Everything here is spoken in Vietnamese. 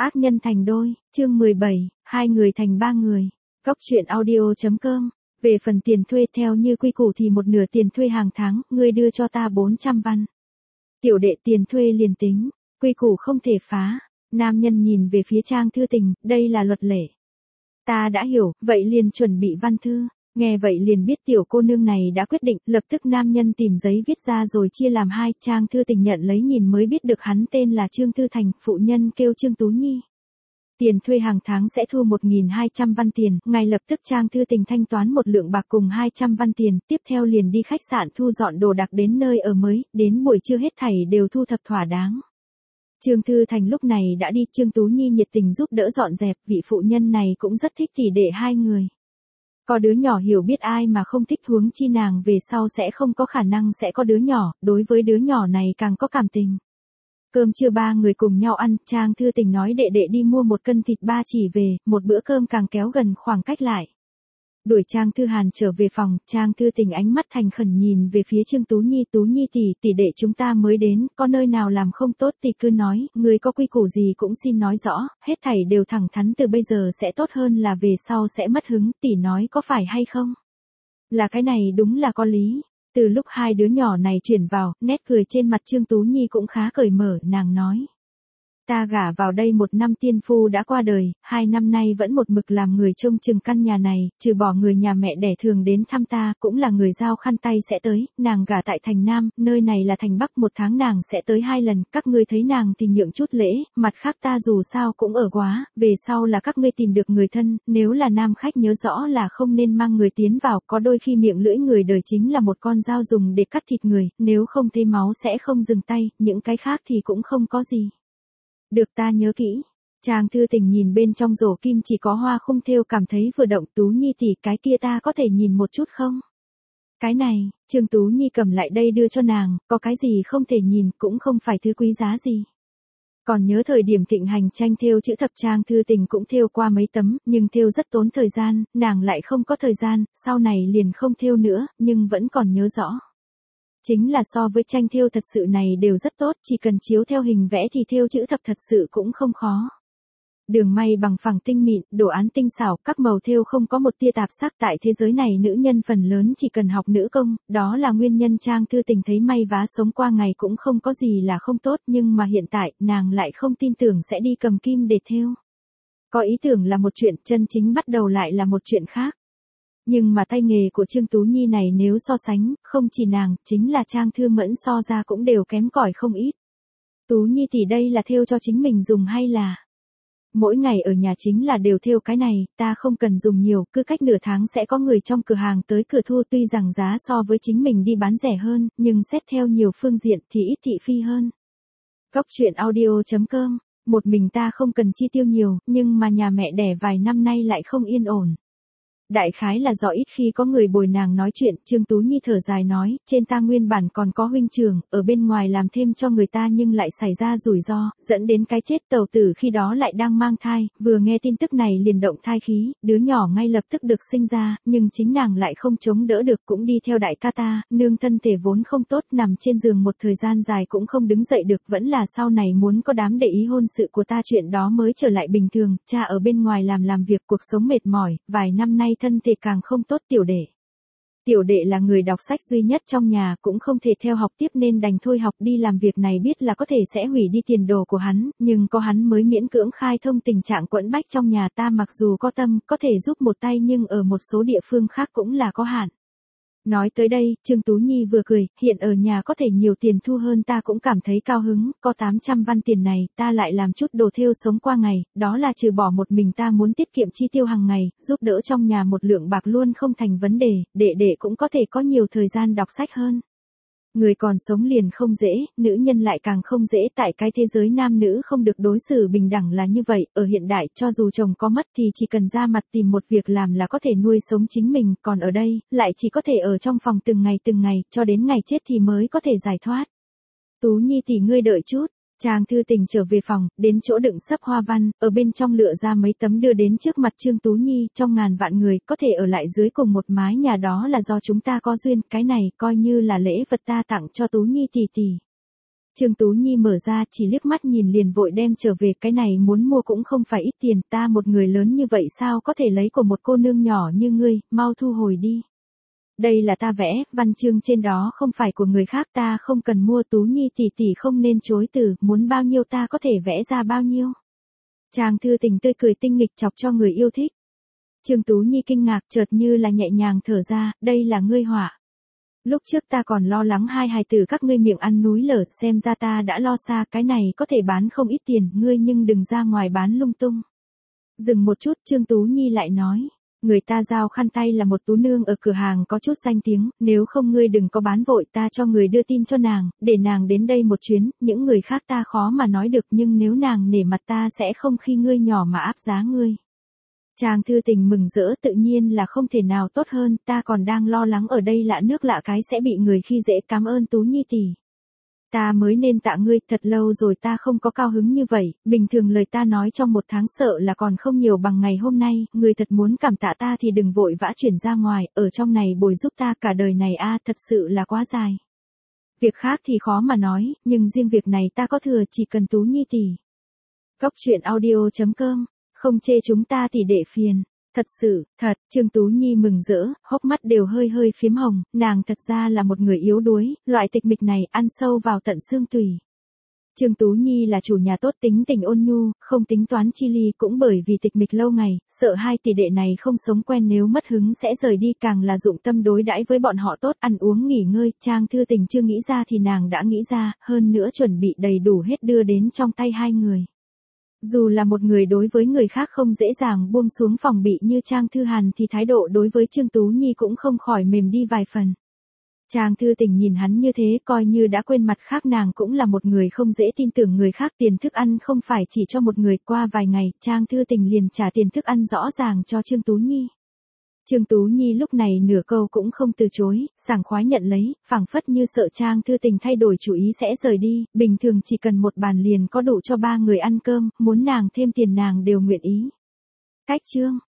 Ác nhân thành đôi, chương 17, hai người thành ba người. Góc truyện audio.com. Về phần tiền thuê theo như quy củ thì một nửa tiền thuê hàng tháng, ngươi đưa cho ta 400 văn. Tiểu đệ tiền thuê liền tính, quy củ không thể phá. Nam nhân nhìn về phía Trang Thư Tình, đây là luật lệ. Ta đã hiểu, vậy liền chuẩn bị văn thư. Nghe vậy liền biết tiểu cô nương này đã quyết định, lập tức nam nhân tìm giấy viết ra rồi chia làm hai, Trang Thư Tình nhận lấy nhìn mới biết được hắn tên là Trương Thư Thành, phụ nhân kêu Trương Tú Nhi. Tiền thuê hàng tháng sẽ thu 1.200 văn tiền, ngay lập tức Trang Thư Tình thanh toán một lượng bạc cùng 200 văn tiền, tiếp theo liền đi khách sạn thu dọn đồ đạc đến nơi ở mới, đến buổi trưa hết thảy đều thu thập thỏa đáng. Trương Thư Thành lúc này đã đi, Trương Tú Nhi nhiệt tình giúp đỡ dọn dẹp, vị phụ nhân này cũng rất thích tỷ đệ hai người. Có đứa nhỏ hiểu biết ai mà không thích, huống chi nàng về sau sẽ không có khả năng sẽ có đứa nhỏ, đối với đứa nhỏ này càng có cảm tình. Cơm trưa ba người cùng nhau ăn, Trang Thư Tình nói đệ đệ đi mua 1 cân thịt ba chỉ về, một bữa cơm càng kéo gần khoảng cách lại. Đuổi Trang Thư Hàn trở về phòng, Trang Thư Tình ánh mắt thành khẩn nhìn về phía Trương Tú Nhi tỷ đệ chúng ta mới đến, có nơi nào làm không tốt thì cứ nói, người có quy củ gì cũng xin nói rõ, hết thảy đều thẳng thắn, từ bây giờ sẽ tốt hơn là về sau sẽ mất hứng, tỷ nói có phải hay không? Là cái này đúng là có lý. Từ lúc hai đứa nhỏ này chuyển vào, nét cười trên mặt Trương Tú Nhi cũng khá cởi mở, nàng nói. Ta gả vào đây 1 năm tiên phu đã qua đời, 2 năm nay vẫn một mực làm người trông chừng căn nhà này, trừ bỏ người nhà mẹ đẻ thường đến thăm ta, cũng là người giao khăn tay sẽ tới, nàng gả tại thành Nam, nơi này là thành Bắc, 1 tháng nàng sẽ tới 2 lần, các ngươi thấy nàng thì nhượng chút lễ, mặt khác ta dù sao cũng ở quá, về sau là các ngươi tìm được người thân, nếu là nam khách nhớ rõ là không nên mang người tiến vào, có đôi khi miệng lưỡi người đời chính là một con dao dùng để cắt thịt người, nếu không thấy máu sẽ không dừng tay, những cái khác thì cũng không có gì. Được, ta nhớ kỹ. Trang Thư Tình nhìn bên trong rổ kim chỉ có hoa khung thêu cảm thấy vừa động. Tú Nhi tỷ, cái kia ta có thể nhìn một chút không? Cái này, Trương Tú Nhi cầm lại đây đưa cho nàng, có cái gì không thể nhìn, cũng không phải thứ quý giá gì. Còn nhớ thời điểm thịnh hành tranh thêu chữ thập, Trang Thư Tình cũng thêu qua mấy tấm, nhưng thêu rất tốn thời gian, nàng lại không có thời gian, sau này liền không thêu nữa, nhưng vẫn còn nhớ rõ. Chính là so với tranh thêu thật sự này đều rất tốt, chỉ cần chiếu theo hình vẽ thì thêu chữ thập thật sự cũng không khó. Đường may bằng phẳng tinh mịn, đồ án tinh xảo, các màu thêu không có một tia tạp sắc, tại thế giới này nữ nhân phần lớn chỉ cần học nữ công, đó là nguyên nhân Trang Thư Tình thấy may vá sống qua ngày cũng không có gì là không tốt, nhưng mà hiện tại, nàng lại không tin tưởng sẽ đi cầm kim để thêu. Có ý tưởng là một chuyện, chân chính bắt đầu lại là một chuyện khác. Nhưng mà tay nghề của Trương Tú Nhi này nếu so sánh, không chỉ nàng, chính là Trang Thư Mẫn so ra cũng đều kém cỏi không ít. Tú Nhi tỷ, đây là thêu cho chính mình dùng hay là? Mỗi ngày ở nhà chính là đều thêu cái này, ta không cần dùng nhiều, cứ cách nửa tháng sẽ có người trong cửa hàng tới cửa thu, tuy rằng giá so với chính mình đi bán rẻ hơn, nhưng xét theo nhiều phương diện thì ít thị phi hơn. Góc truyện audio.com. Một mình ta không cần chi tiêu nhiều, nhưng mà nhà mẹ đẻ vài năm nay lại không yên ổn. Đại khái là do ít khi có người bồi nàng nói chuyện, Trương Tú Nhi thở dài nói, trên ta nguyên bản còn có huynh trưởng, ở bên ngoài làm thêm cho người ta nhưng lại xảy ra rủi ro, dẫn đến cái chết. Tẩu tử khi đó lại đang mang thai, vừa nghe tin tức này liền động thai khí, đứa nhỏ ngay lập tức được sinh ra, nhưng chính nàng lại không chống đỡ được, cũng đi theo đại ca ta, nương thân thể vốn không tốt, nằm trên giường một thời gian dài cũng không đứng dậy được, vẫn là sau này muốn có đám để ý hôn sự của ta chuyện đó mới trở lại bình thường, cha ở bên ngoài làm việc cuộc sống mệt mỏi, vài năm nay thân thể càng không tốt. Tiểu đệ là người đọc sách duy nhất trong nhà, cũng không thể theo học tiếp nên đành thôi học, đi làm việc này biết là có thể sẽ hủy đi tiền đồ của hắn, nhưng có hắn mới miễn cưỡng khai thông tình trạng quẫn bách trong nhà ta, mặc dù có tâm, có thể giúp một tay nhưng ở một số địa phương khác cũng là có hạn. Nói tới đây, Trương Tú Nhi vừa cười, hiện ở nhà có thể nhiều tiền thu hơn ta cũng cảm thấy cao hứng, có 800 văn tiền này, ta lại làm chút đồ thêu sống qua ngày, đó là trừ bỏ một mình ta muốn tiết kiệm chi tiêu hàng ngày, giúp đỡ trong nhà một lượng bạc luôn không thành vấn đề, đệ cũng có thể có nhiều thời gian đọc sách hơn. Người còn sống liền không dễ, nữ nhân lại càng không dễ, tại cái thế giới nam nữ không được đối xử bình đẳng là như vậy, ở hiện đại, cho dù chồng có mất thì chỉ cần ra mặt tìm một việc làm là có thể nuôi sống chính mình, còn ở đây, lại chỉ có thể ở trong phòng từng ngày, cho đến ngày chết thì mới có thể giải thoát. Tú Nhi tỷ, ngươi đợi chút. Trang Thư Tình trở về phòng, đến chỗ đựng sấp hoa văn, ở bên trong lựa ra mấy tấm đưa đến trước mặt Trương Tú Nhi, trong ngàn vạn người, có thể ở lại dưới cùng một mái nhà đó là do chúng ta có duyên, cái này coi như là lễ vật ta tặng cho Tú Nhi tỷ tỷ. Trương Tú Nhi mở ra chỉ liếc mắt nhìn liền vội đem trở về, cái này muốn mua cũng không phải ít tiền, ta một người lớn như vậy sao có thể lấy của một cô nương nhỏ như ngươi, mau thu hồi đi. Đây là ta vẽ, văn chương trên đó không phải của người khác, ta không cần mua. Tú Nhi tỷ tỷ không nên chối từ, muốn bao nhiêu ta có thể vẽ ra bao nhiêu. Trang Thư Tình tươi cười tinh nghịch chọc cho người yêu thích. Trương Tú Nhi kinh ngạc chợt như là nhẹ nhàng thở ra, đây là ngươi họa. Lúc trước ta còn lo lắng hai hài tử các ngươi miệng ăn núi lở, xem ra ta đã lo xa, cái này có thể bán không ít tiền, ngươi nhưng đừng ra ngoài bán lung tung. Dừng một chút, Trương Tú Nhi lại nói, người ta giao khăn tay là một tú nương ở cửa hàng có chút danh tiếng, nếu không ngươi đừng có bán vội, ta cho người đưa tin cho nàng, để nàng đến đây một chuyến, những người khác ta khó mà nói được, nhưng nếu nàng nể mặt ta sẽ không khi ngươi nhỏ mà áp giá ngươi. Trang Thư Tình mừng rỡ, tự nhiên là không thể nào tốt hơn, ta còn đang lo lắng ở đây lạ nước lạ cái sẽ bị người khi dễ, cảm ơn Tú Nhi tỷ. Ta mới nên tạ ngươi, thật lâu rồi ta không có cao hứng như vậy, bình thường lời ta nói trong một tháng sợ là còn không nhiều bằng ngày hôm nay, ngươi thật muốn cảm tạ ta thì đừng vội vã chuyển ra ngoài, ở trong này bồi giúp ta cả đời này a, thật sự là quá dài. Việc khác thì khó mà nói, nhưng riêng việc này ta có thừa, chỉ cần Tú Nhi tỷ. Góc truyện audio.com, không chê chúng ta thì để phiền. Thật sự, thật, Trương Tú Nhi mừng rỡ, hốc mắt đều hơi hơi phiếm hồng, nàng thật ra là một người yếu đuối, loại tịch mịch này ăn sâu vào tận xương tủy. Trương Tú Nhi là chủ nhà tốt, tính tình ôn nhu, không tính toán chi ly, cũng bởi vì tịch mịch lâu ngày, sợ hai tỷ đệ này không sống quen nếu mất hứng sẽ rời đi, càng là dụng tâm đối đãi với bọn họ tốt, ăn uống nghỉ ngơi, Trang Thư Tình chưa nghĩ ra thì nàng đã nghĩ ra, hơn nữa chuẩn bị đầy đủ hết đưa đến trong tay hai người. Dù là một người đối với người khác không dễ dàng buông xuống phòng bị như Trang Thư Hàn thì thái độ đối với Trương Tú Nhi cũng không khỏi mềm đi vài phần. Trang Thư Tình nhìn hắn như thế coi như đã quên mặt khác, nàng cũng là một người không dễ tin tưởng người khác, tiền thức ăn không phải chỉ cho một người, qua vài ngày Trang Thư Tình liền trả tiền thức ăn rõ ràng cho Trương Tú Nhi. Trương Tú Nhi lúc này nửa câu cũng không từ chối, sảng khoái nhận lấy, phảng phất như sợ Trang Thư Tình thay đổi chủ ý sẽ rời đi, bình thường chỉ cần một bàn liền có đủ cho 3 người ăn cơm, muốn nàng thêm tiền nàng đều nguyện ý. Cách chương